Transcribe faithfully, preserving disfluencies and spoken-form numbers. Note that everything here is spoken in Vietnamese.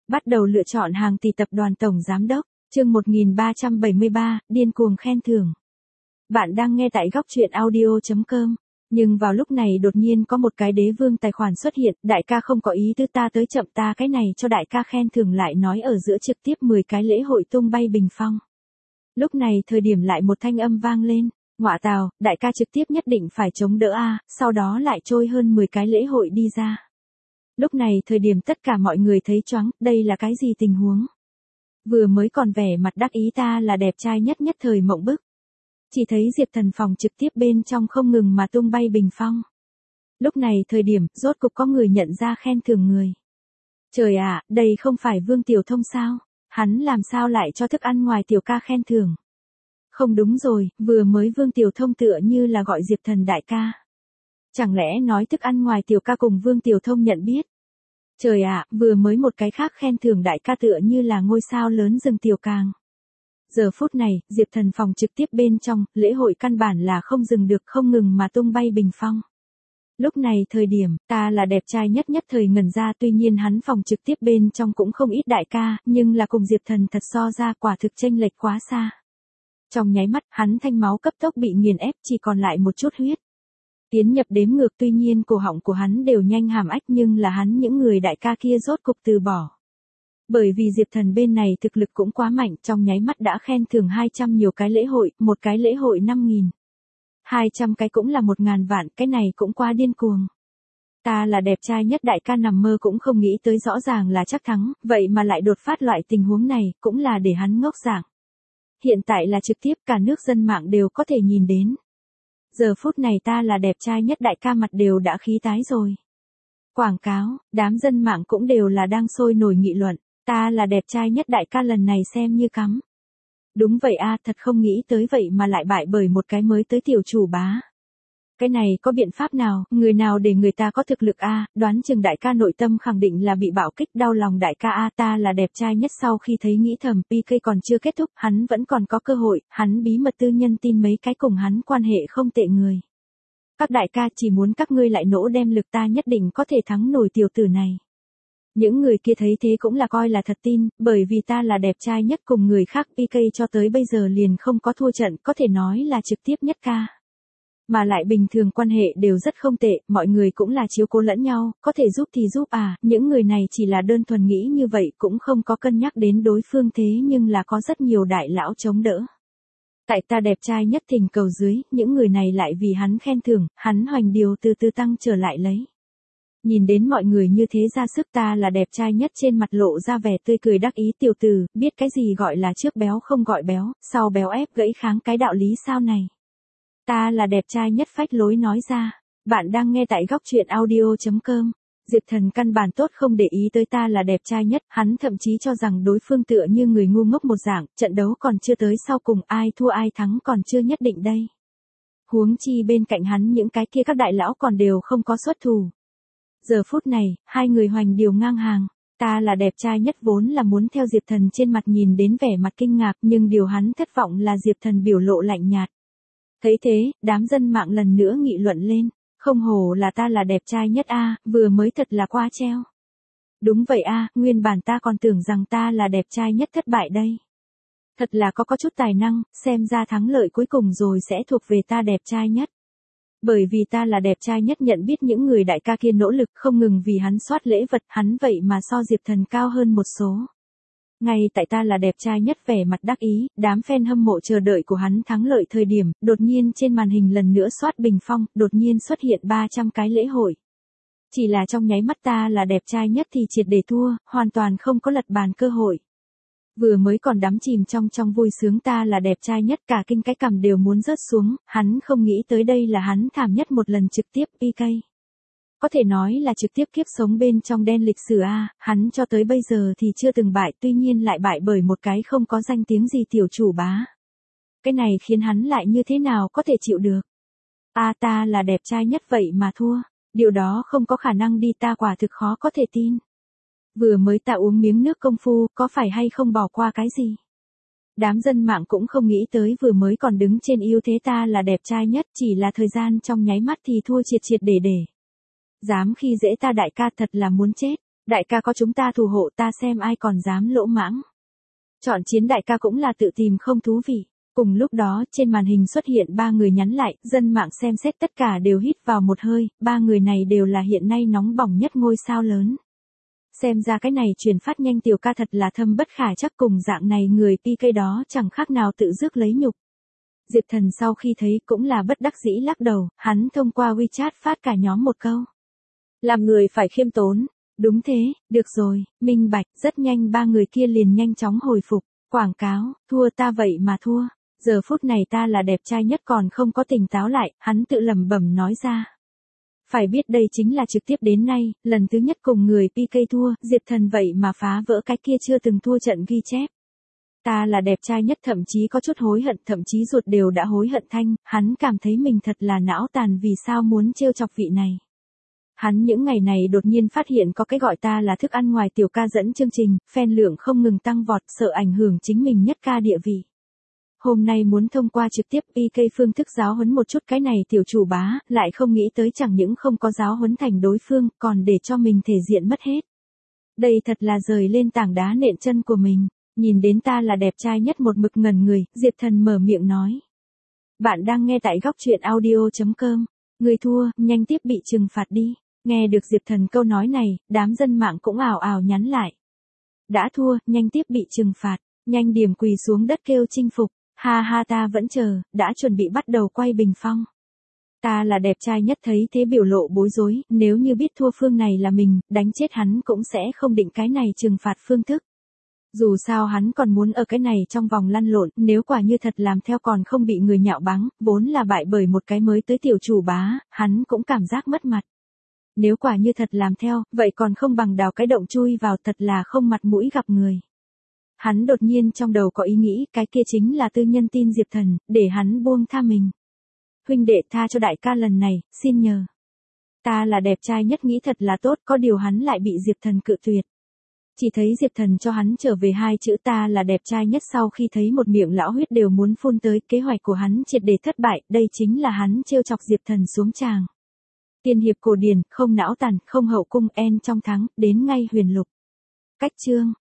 Bắt đầu lựa chọn hàng tỷ tập đoàn tổng giám đốc, chương một nghìn ba trăm bảy mươi ba, điên cuồng khen thưởng. Bạn đang nghe tại góc truyện audio chấm com. Nhưng vào lúc này đột nhiên có một cái đế vương tài khoản xuất hiện, đại ca không có ý tứ ta tới chậm ta cái này cho đại ca khen thưởng lại nói ở giữa trực tiếp mười cái lễ hội tung bay bình phong. Lúc này thời điểm lại một thanh âm vang lên, ngọa tào, đại ca trực tiếp nhất định phải chống đỡ a, sau đó lại trôi hơn mười cái lễ hội đi ra. Lúc này thời điểm tất cả mọi người thấy choáng, đây là cái gì tình huống? Vừa mới còn vẻ mặt đắc ý ta là đẹp trai nhất nhất thời mộng bức. Chỉ thấy Diệp Thần phòng trực tiếp bên trong không ngừng mà tung bay bình phong. Lúc này thời điểm, rốt cục có người nhận ra khen thưởng người. Trời ạ, đây không phải Vương Tiểu Thông sao? Hắn làm sao lại cho thức ăn ngoài tiểu ca khen thưởng? Không đúng rồi, vừa mới Vương Tiểu Thông tựa như là gọi Diệp Thần đại ca. Chẳng lẽ nói thức ăn ngoài tiểu ca cùng Vương Tiểu Thông nhận biết? Trời ạ, vừa mới một cái khác khen thưởng đại ca tựa như là ngôi sao lớn rừng tiểu càng. Giờ phút này, Diệp Thần phòng trực tiếp bên trong, lễ hội căn bản là không dừng được không ngừng mà tung bay bình phong. Lúc này thời điểm, ta là đẹp trai nhất nhất thời ngẩn ra tuy nhiên hắn phòng trực tiếp bên trong cũng không ít đại ca, nhưng là cùng Diệp Thần thật so ra quả thực chênh lệch quá xa. Trong nháy mắt, hắn thanh máu cấp tốc bị nghiền ép chỉ còn lại một chút huyết. Tiến nhập đếm ngược tuy nhiên cổ họng của hắn đều nhanh hàm ách nhưng là hắn những người đại ca kia rốt cục từ bỏ. Bởi vì Diệp Thần bên này thực lực cũng quá mạnh trong nháy mắt đã khen thưởng hai trăm nhiều cái lễ hội, một cái lễ hội năm nghìn. hai trăm cái cũng là một ngàn vạn, cái này cũng quá điên cuồng. Ta là đẹp trai nhất đại ca nằm mơ cũng không nghĩ tới rõ ràng là chắc thắng, vậy mà lại đột phát loại tình huống này, cũng là để hắn ngốc dạng. Hiện tại là trực tiếp cả nước dân mạng đều có thể nhìn đến. Giờ phút này ta là đẹp trai nhất đại ca mặt đều đã khí tái rồi. Quảng cáo, đám dân mạng cũng đều là đang sôi nổi nghị luận, ta là đẹp trai nhất đại ca lần này xem như cắm. Đúng vậy a, thật không nghĩ tới vậy mà lại bại bởi một cái mới tới tiểu chủ bá. Cái này có biện pháp nào, người nào để người ta có thực lực a, đoán chừng đại ca nội tâm khẳng định là bị bạo kích đau lòng đại ca a, ta là đẹp trai nhất sau khi thấy nghĩ thầm pê ca còn chưa kết thúc, hắn vẫn còn có cơ hội, hắn bí mật tư nhân tin mấy cái cùng hắn quan hệ không tệ người. Các đại ca chỉ muốn các ngươi lại nỗ đem lực ta nhất định có thể thắng nổi tiểu tử này. Những người kia thấy thế cũng là coi là thật tin, bởi vì ta là đẹp trai nhất cùng người khác pê ca cho tới bây giờ liền không có thua trận, có thể nói là trực tiếp nhất ca. Mà lại bình thường quan hệ đều rất không tệ, mọi người cũng là chiếu cố lẫn nhau, có thể giúp thì giúp à, những người này chỉ là đơn thuần nghĩ như vậy cũng không có cân nhắc đến đối phương thế nhưng là có rất nhiều đại lão chống đỡ. Tại ta đẹp trai nhất thỉnh cầu dưới, những người này lại vì hắn khen thưởng, hắn hoành điều từ từ tăng trở lại lấy. Nhìn đến mọi người như thế ra sức ta là đẹp trai nhất trên mặt lộ ra vẻ tươi cười đắc ý tiểu tử, biết cái gì gọi là trước béo không gọi béo, sau béo ép gãy kháng cái đạo lý sao này. Ta là đẹp trai nhất phách lối nói ra, bạn đang nghe tại góc truyện audio chấm com. Diệp Thần căn bản tốt không để ý tới ta là đẹp trai nhất, hắn thậm chí cho rằng đối phương tựa như người ngu ngốc một dạng, trận đấu còn chưa tới sau cùng ai thua ai thắng còn chưa nhất định đây. Huống chi bên cạnh hắn những cái kia các đại lão còn đều không có xuất thủ. Giờ phút này, hai người hoành điều ngang hàng, ta là đẹp trai nhất vốn là muốn theo Diệp Thần trên mặt nhìn đến vẻ mặt kinh ngạc nhưng điều hắn thất vọng là Diệp Thần biểu lộ lạnh nhạt. Thấy thế, đám dân mạng lần nữa nghị luận lên, không hổ là ta là đẹp trai nhất a, vừa mới thật là qua treo. Đúng vậy a, nguyên bản ta còn tưởng rằng ta là đẹp trai nhất thất bại đây. Thật là có có chút tài năng, xem ra thắng lợi cuối cùng rồi sẽ thuộc về ta đẹp trai nhất. Bởi vì ta là đẹp trai nhất nhận biết những người đại ca kia nỗ lực không ngừng vì hắn soát lễ vật hắn vậy mà so Diệp Thần cao hơn một số. Ngay tại ta là đẹp trai nhất vẻ mặt đắc ý, đám fan hâm mộ chờ đợi của hắn thắng lợi thời điểm, đột nhiên trên màn hình lần nữa soát bình phong, đột nhiên xuất hiện ba trăm cái lễ hội. Chỉ là trong nháy mắt ta là đẹp trai nhất thì triệt để thua, hoàn toàn không có lật bàn cơ hội. Vừa mới còn đắm chìm trong trong vui sướng ta là đẹp trai nhất cả kinh cái cằm đều muốn rớt xuống, hắn không nghĩ tới đây là hắn thảm nhất một lần trực tiếp pê ca. Có thể nói là trực tiếp kiếp sống bên trong đen lịch sử a, hắn cho tới bây giờ thì chưa từng bại tuy nhiên lại bại bởi một cái không có danh tiếng gì tiểu chủ bá. Cái này khiến hắn lại như thế nào có thể chịu được. A ta là đẹp trai nhất vậy mà thua, điều đó không có khả năng đi ta quả thực khó có thể tin. Vừa mới ta uống miếng nước công phu, có phải hay không bỏ qua cái gì? Đám dân mạng cũng không nghĩ tới vừa mới còn đứng trên ưu thế ta là đẹp trai nhất chỉ là thời gian trong nháy mắt thì thua triệt triệt để để. Dám khi dễ ta đại ca thật là muốn chết. Đại ca có chúng ta thủ hộ, ta xem ai còn dám lỗ mãng. Chọn chiến đại ca cũng là tự tìm không thú vị. Cùng lúc đó, trên màn hình xuất hiện ba người nhắn lại, dân mạng xem xét tất cả đều hít vào một hơi, ba người này đều là hiện nay nóng bỏng nhất ngôi sao lớn. Xem ra cái này truyền phát nhanh tiểu ca thật là thâm bất khả chắc, cùng dạng này người pê ca đó chẳng khác nào tự rước lấy nhục. Diệp Thần sau khi thấy cũng là bất đắc dĩ lắc đầu, hắn thông qua WeChat phát cả nhóm một câu. Làm người phải khiêm tốn. Đúng thế, được rồi, minh bạch, rất nhanh ba người kia liền nhanh chóng hồi phục, quảng cáo, thua ta vậy mà thua. Giờ phút này ta là đẹp trai nhất còn không có tỉnh táo lại, hắn tự lẩm bẩm nói ra. Phải biết đây chính là trực tiếp đến nay, lần thứ nhất cùng người pê ca thua, Diệp Thần vậy mà phá vỡ cái kia chưa từng thua trận ghi chép. Ta là đẹp trai nhất, thậm chí có chút hối hận, thậm chí ruột đều đã hối hận thanh, hắn cảm thấy mình thật là não tàn vì sao muốn trêu chọc vị này. Hắn những ngày này đột nhiên phát hiện có cái gọi ta là thức ăn ngoài tiểu ca dẫn chương trình, fan lượng không ngừng tăng vọt, sợ ảnh hưởng chính mình nhất ca địa vị. Hôm nay muốn thông qua trực tiếp pê ca phương thức giáo huấn một chút cái này tiểu chủ bá, lại không nghĩ tới chẳng những không có giáo huấn thành đối phương, còn để cho mình thể diện mất hết. Đây thật là rời lên tảng đá nện chân của mình. Nhìn đến ta là đẹp trai nhất một mực ngẩn người, Diệp Thần mở miệng nói. Bạn đang nghe tại góc truyện audio chấm com. Người thua, nhanh tiếp bị trừng phạt đi. Nghe được Diệp Thần câu nói này, đám dân mạng cũng ào ào nhắn lại. Đã thua, nhanh tiếp bị trừng phạt, nhanh điểm quỳ xuống đất kêu chinh phục. Ha ha, ta vẫn chờ, đã chuẩn bị bắt đầu quay bình phong. Ta là đẹp trai nhất thấy thế biểu lộ bối rối, nếu như biết thua phương này là mình, đánh chết hắn cũng sẽ không định cái này trừng phạt phương thức. Dù sao hắn còn muốn ở cái này trong vòng lăn lộn, nếu quả như thật làm theo còn không bị người nhạo báng, vốn là bại bởi một cái mới tới tiểu chủ bá, hắn cũng cảm giác mất mặt. Nếu quả như thật làm theo, vậy còn không bằng đào cái động chui vào, thật là không mặt mũi gặp người. Hắn đột nhiên trong đầu có ý nghĩ, cái kia chính là tư nhân tin Diệp Thần, để hắn buông tha mình. Huynh đệ tha cho đại ca lần này, xin nhờ. Ta là đẹp trai nhất nghĩ thật là tốt, có điều hắn lại bị Diệp Thần cự tuyệt. Chỉ thấy Diệp Thần cho hắn trở về hai chữ ta là đẹp trai nhất, sau khi thấy một miệng lão huyết đều muốn phun tới, kế hoạch của hắn triệt để thất bại, đây chính là hắn trêu chọc Diệp Thần xuống tràng. Tiên hiệp cổ điển, không não tàn, không hậu cung, en trong thắng, đến ngay huyền lục. Cách chương